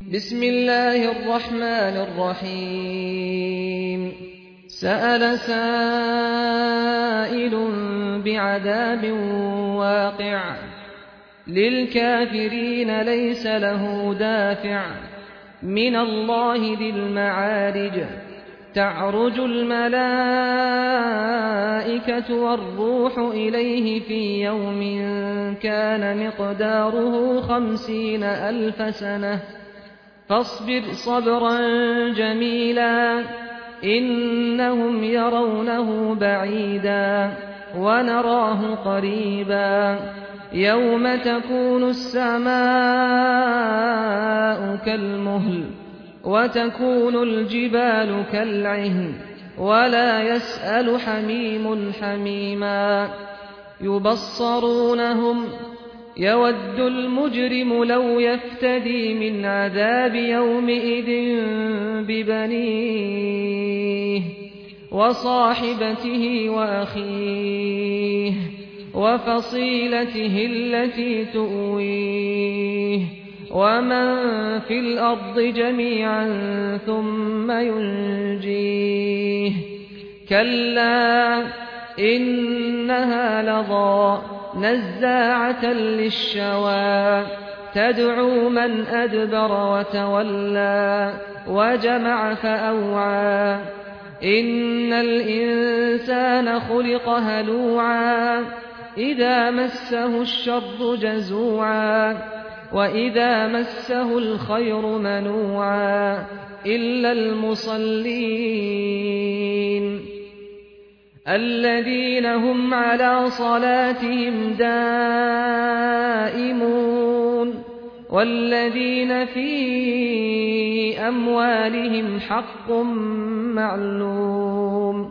بسم الله الرحمن الرحيم سأل سائل بعذاب واقع للكافرين ليس له دافع من الله ذي المعارج تعرج الملائكة والروح إليه في يوم كان مقداره 50,000 سنة فاصبر صبرا جميلا إنهم يرونه بعيدا ونراه قريبا يوم تكون السماء كالمهل وتكون الجبال كالعهن ولا يسأل حميم حميما يبصرونهم يود المجرم لو يفتدي من عذاب يومئذ ببنيه وصاحبته وأخيه وفصيلته التي تؤويه ومن في الأرض جميعا ثم ينجيه كلا إنها لظى نزاعة للشوى تدعو من أدبر وتولى وجمع فأوعى إن الإنسان خلق هلوعا إذا مسه الشر جزوعا وإذا مسه الخير منوعا إلا المصلين الذين هم على صلاتهم دائمون والذين في أموالهم حق معلوم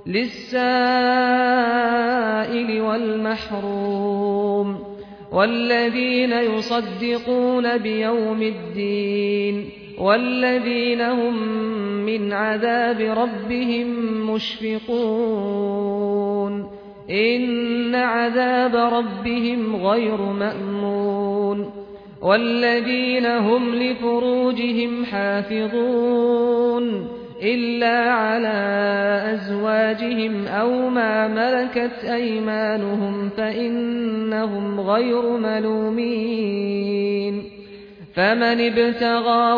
للسائل والمحروم والذين يصدقون بيوم الدين والذين هم من عذاب ربهم مشفقون إن عذاب ربهم غير مأمون والذين هم لفروجهم حافظون إلا على أزواجهم أو ما ملكت أيمانهم فإنهم غير ملومين فمن ابتغى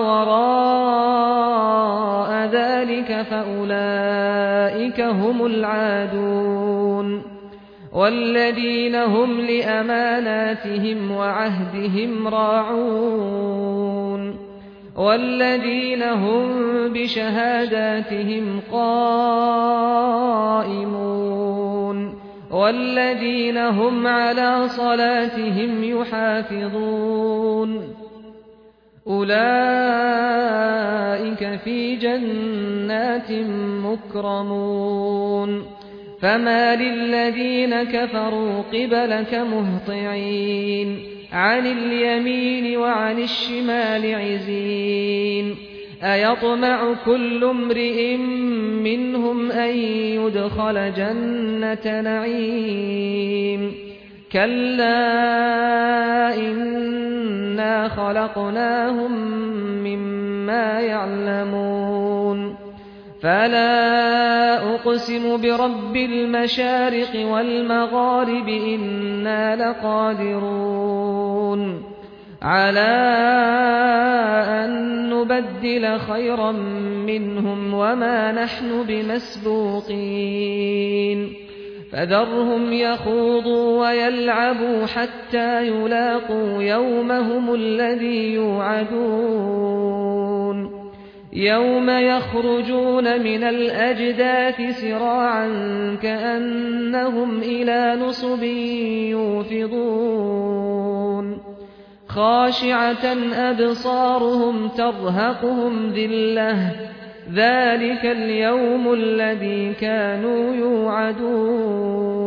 وراء ذلك فأولئك هم العادون والذين هم لأماناتهم وعهدهم راعون والذين هم بشهاداتهم قائمون والذين هم على صلاتهم يحافظون أولئك في جنات مكرمون فما للذين كفروا قبلك مهطعين عن اليمين وعن الشمال عزين أيطمع كل امرئ منهم أن يدخل جنة نعيم كلا إنا خلقناهم مما يعلمون فلا أقسم برب المشارق والمغارب إنا لقادرون على أن نبدل خيرا منهم وما نحن بمسبوقين فذرهم يخوضوا ويلعبوا حتى يلاقوا يومهم الذي يوعدون يوم يخرجون من الأجداث سراعا كأنهم إلى نصب يوفضون خاشعة أبصارهم ترهقهم ذلة ذلك اليوم الذي كانوا يوعدون